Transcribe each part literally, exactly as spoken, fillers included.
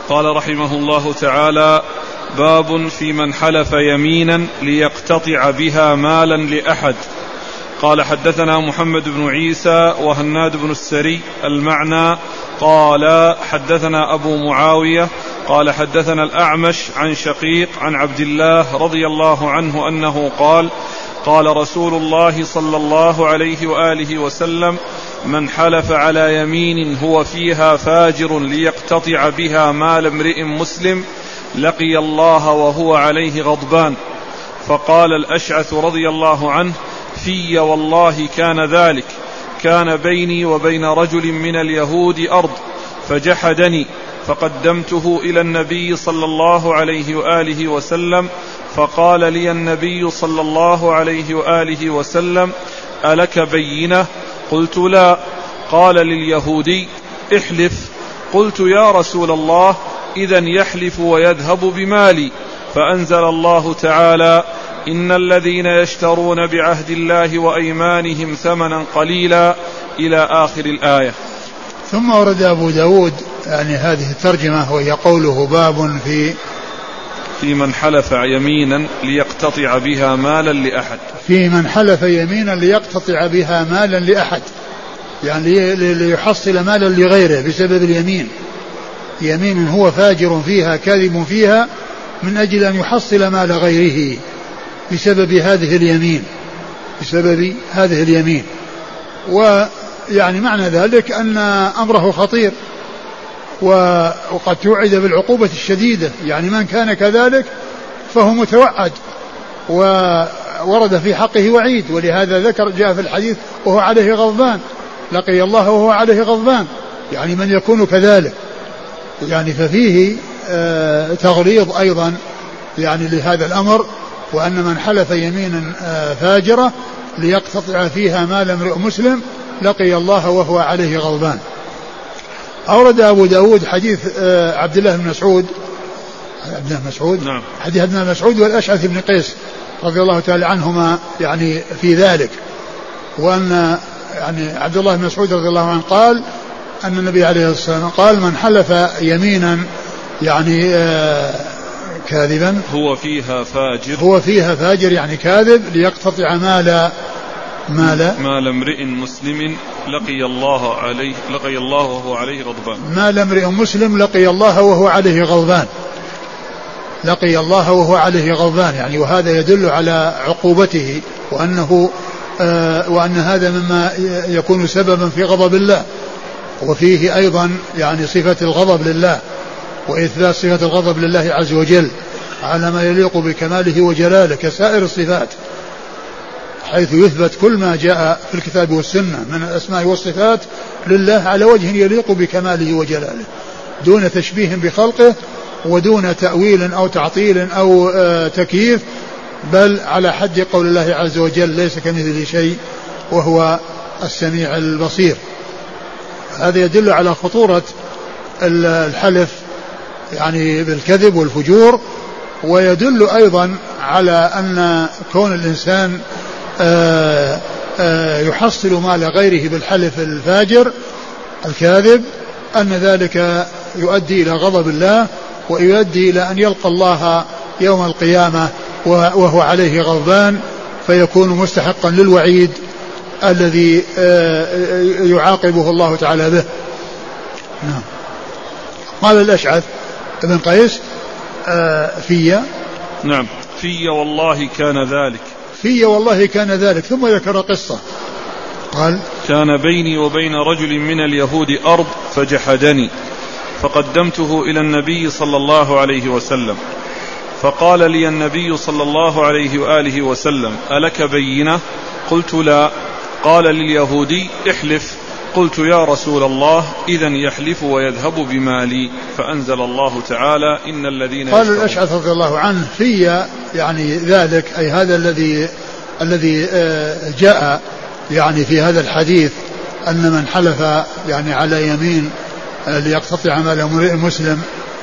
قال رحمه الله تعالى: باب في من حلف يمينا ليقتطع بها مالا لأحد. قال: حدثنا محمد بن عيسى وهناد بن السري المعنى قال: حدثنا أبو معاوية قال: حدثنا الأعمش عن شقيق عن عبد الله رضي الله عنه أنه قال: قال رسول الله صلى الله عليه وآله وسلم: من حلف على يمين هو فيها فاجر ليقتطع بها مال امرئ مسلم لقي الله وهو عليه غضبان. فقال الأشعث رضي الله عنه: في والله كان ذلك، كان بيني وبين رجل من اليهود أرض فجحدني، فقدمته إلى النبي صلى الله عليه وآله وسلم، فقال لي النبي صلى الله عليه وآله وسلم: ألك بينة؟ قلت: لا. قال لليهودي: احلف. قلت: يا رسول الله، إذن يحلف ويذهب بمالي. فأنزل الله تعالى: إن الذين يشترون بعهد الله وأيمانهم ثمنا قليلا إلى آخر الآية. ثم ورد أبو داود يعني هذه الترجمة، وهي قوله: باب في في من حلف يمينا ليقتطع بها مالا لأحد. في من حلف يمينا ليقتطع بها مالا لأحد، يعني ليحصل مالا لغيره بسبب اليمين، يمين هو فاجر فيها كاذب فيها من أجل أن يحصل مال غيره بسبب هذه اليمين بسبب هذه اليمين ويعني معنى ذلك أن أمره خطير وقد توعد بالعقوبة الشديدة، يعني من كان كذلك فهو متوعد وورد في حقه وعيد، ولهذا ذكر جاء في الحديث: وهو عليه غضبان، لقي الله وهو عليه غضبان، يعني من يكون كذلك، يعني ففيه آه تغليظ أيضا يعني لهذا الأمر، وأن من حلف يمينا آه فاجرة ليقتطع فيها مال امرئ مسلم لقي الله وهو عليه غضبان. أورد أبو داود حديث آه عبد الله بن مسعود عبد الله بن مسعود نعم. حديث ابن مسعود والأشعث بن قيس رضي الله تعالى عنهما يعني في ذلك، وأن يعني عبد الله بن مسعود رضي الله عنه قال أن النبي عليه الصلاة والسلام قال: من حلف يمينا يعني آه كاذبا هو فيها فاجر هو فيها فاجر يعني كاذب ليقتطع مال مال مال امرئ مسلم لقي الله عليه لقي الله وهو عليه غضبان. مال امرئ مسلم لقي الله وهو عليه غضبان لقي الله وهو عليه غضبان يعني وهذا يدل على عقوبته، وأنه آه وأن هذا مما يكون سببا في غضب الله، وفيه أيضا يعني صفة الغضب لله وإثبات صفة الغضب لله عز وجل على ما يليق بكماله وجلاله كسائر الصفات، حيث يثبت كل ما جاء في الكتاب والسنة من الأسماء والصفات لله على وجه يليق بكماله وجلاله دون تشبيه بخلقه ودون تأويل أو تعطيل أو آه تكييف، بل على حد قول الله عز وجل: ليس كمثله شيء وهو السميع البصير. هذا يدل على خطورة الحلف يعني بالكذب والفجور، ويدل أيضا على أن كون الإنسان آآ آآ يحصل مال غيره بالحلف الفاجر الكاذب أن ذلك يؤدي إلى غضب الله ويؤدي إلى أن يلقى الله يوم القيامة وهو عليه غضبان، فيكون مستحقا للوعيد الذي يعاقبه الله تعالى به. نعم. قال الأشعث ابن قيس في نعم في والله كان ذلك في والله كان ذلك ثم ذكر قصة قال: كان بيني وبين رجل من اليهود أرض فجحدني، فقدمته إلى النبي صلى الله عليه وسلم، فقال لي النبي صلى الله عليه وآله وسلم: ألك بينة؟ قلت: لا. قال لليهودي: احلف. قلت: يا رسول الله، إذن يحلف ويذهب بمالي. فأنزل الله تعالى: إن الذين قال الأشعث رضي الله عنه: في يعني ذلك أي هذا الذي الذي جاء يعني في هذا الحديث أن من حلف يعني على يمين ليقتطع مال امرئ مسلم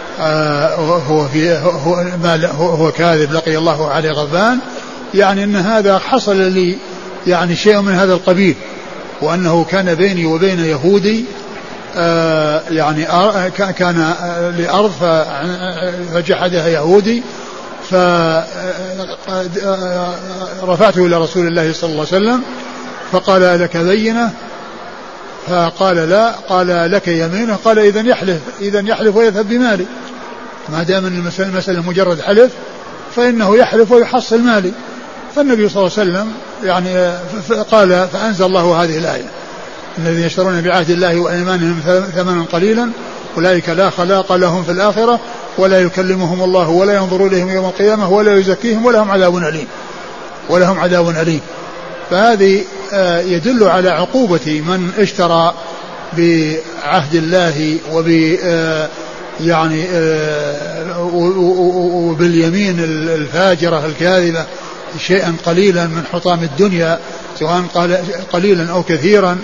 هو في هو, هو كاذب لقي الله عليه غضبان، يعني أن هذا حصل لي يعني شيء من هذا القبيل، وأنه كان بيني وبين يهودي يعني كان لأرض فجحدها يهودي، فرفعته إلى رسول الله صلى الله عليه وسلم فقال لك بينة؟ فقال لا. قال لك يمينه؟ قال إذن يحلف إذن يحلف ويذهب بمالي، ما دام المسألة مسألة مجرد حلف فإنه يحلف ويحصل مالي. فالنبي صلى الله عليه وسلم يعني قال فأنزل الله هذه الآية: الذين يشترون بعهد الله وأيمانهم ثمنا قليلا أولئك لا خلاق لهم في الآخرة ولا يكلمهم الله ولا ينظر إليهم يوم القيامة ولا يزكيهم ولهم عذاب أليم ولهم عذاب أليم. فهذه يدل على عقوبة من اشترى بعهد الله وب يعني وباليمين الفاجرة الكاذبة شيئا قليلا من حطام الدنيا، سواء قليلا أو كثيرا،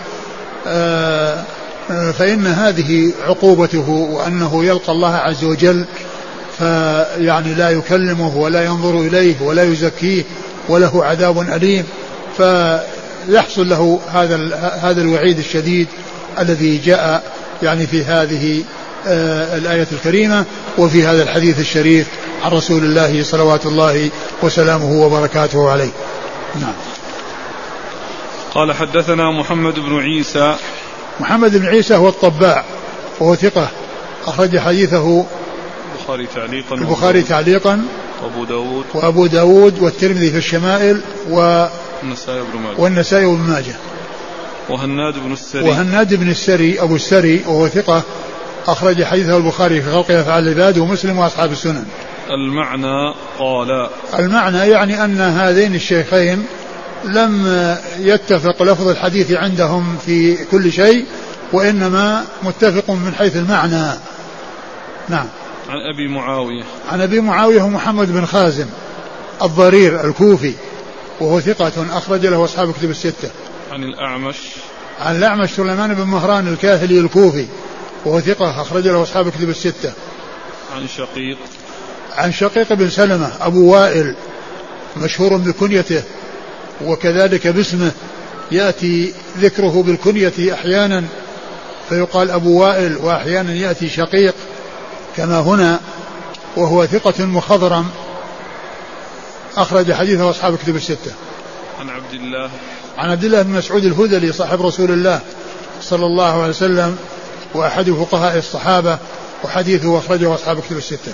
فإن هذه عقوبته، وأنه يلقى الله عز وجل فيعني لا يكلمه ولا ينظر إليه ولا يزكيه وله عذاب أليم، فيحصل له هذا هذا الوعيد الشديد الذي جاء يعني في هذه الآية الكريمة وفي هذا الحديث الشريف عن رسول الله صلوات الله وسلامه وبركاته عليه. نعم. قال حدثنا محمد بن عيسى. محمد بن عيسى هو الطباع وهو ثقة، أخرج حديثه البخاري تعليقا البخاري تعليقا وأبو داود وأبو داود والترمذي في الشمائل والنسائي بن ماجه والنسائي بن ماجه. وهناد بن السري وهناد بن السري أبو السري وهو ثقة، أخرج حديثه البخاري في خلق أفعال العباد ومسلم وأصحاب السنن. المعنى قال المعنى يعني أن هذين الشيخين لم يتفق لفظ الحديث عندهم في كل شيء، وإنما متفق من حيث المعنى. نعم. عن أبي معاوية عن أبي معاوية محمد بن خازم الضرير الكوفي وهو ثقة، أخرج له أصحاب كتب الستة. عن الأعمش عن الأعمش سليمان بن مهران الكاهلي الكوفي وهو ثقة، أخرج له أصحاب كتب الستة. عن شقيق عن شقيق بن سلمة أبو وائل مشهور بكنيته وكذلك باسمه، يأتي ذكره بالكنية أحيانا فيقال أبو وائل، وأحيانا يأتي شقيق كما هنا، وهو ثقة مخضرم، أخرج حديثه أصحاب كتب الستة. عن عبد الله عن عبد الله بن مسعود الهذلي صاحب رسول الله صلى الله عليه وسلم وأحد فقهاء الصحابة، وحديثه أخرجه أصحاب كتب الستة.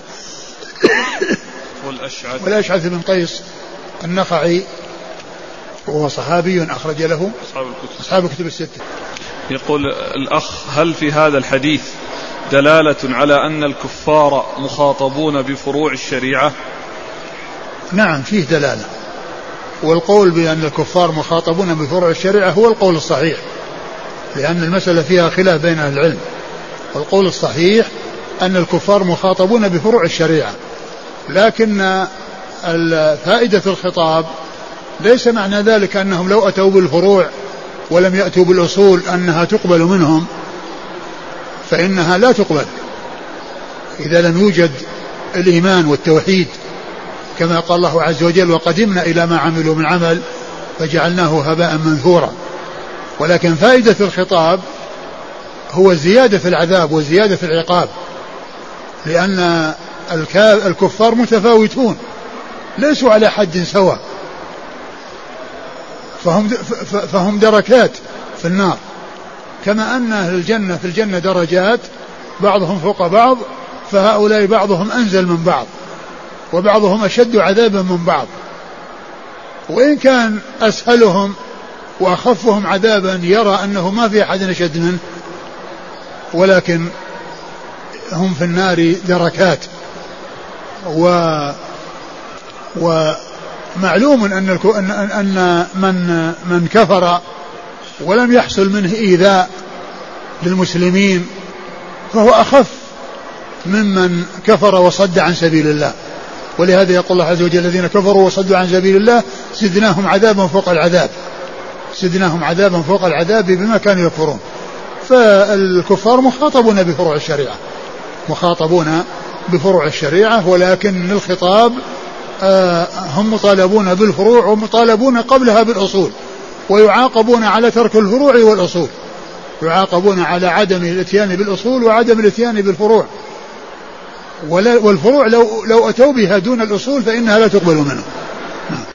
والأشعث والأشعث بن قيس النخعي وهو صحابي أخرج له أصحاب كتب الستة. يقول الأخ: هل في هذا الحديث دلالة على أن الكفار مخاطبون بفروع الشريعة؟ نعم فيه دلالة، والقول بأن الكفار مخاطبون بفروع الشريعة هو القول الصحيح، لأن المسألة فيها خلاف بين أهل العلم، والقول الصحيح أن الكفار مخاطبون بفروع الشريعة، لكن فائدة الخطاب ليس معنى ذلك أنهم لو أتوا بالفروع ولم يأتوا بالأصول أنها تقبل منهم، فإنها لا تقبل إذا لم يوجد الإيمان والتوحيد، كما قال الله عز وجل: وقدمنا إلى ما عملوا من عمل فجعلناه هباء منثورا. ولكن فائدة الخطاب هو زيادة في العذاب وزيادة في العقاب، لأن الكفار متفاوتون ليسوا على حد سواء، فهم, فهم دركات في النار، كما أن أهل الجنة في الجنة درجات بعضهم فوق بعض، فهؤلاء بعضهم أنزل من بعض وبعضهم أشد عذابا من بعض، وإن كان أسهلهم وأخفهم عذابا يرى أنه ما في أحد أشد منه، ولكن هم في النار دركات. و ومعلوم أن أن من من كفر ولم يحصل منه إيذاء للمسلمين فهو أخف ممن كفر وصد عن سبيل الله، ولهذا يقول الله عز وجل: الذين كفروا وصدوا عن سبيل الله زدناهم عذابا فوق العذاب زدناهم عذابا فوق العذاب بما كانوا يكفرون. فالكفار مخاطبون بفروع الشريعة مخاطبون بفروع الشريعة ولكن الخطاب آه هم مطالبون بالفروع ومطالبون قبلها بالأصول، ويعاقبون على ترك الفروع والأصول. يعاقبون على عدم الاتيان بالأصول وعدم الاتيان بالفروع، والفروع لو, لو أتوا بها دون الأصول فإنها لا تقبل منهم.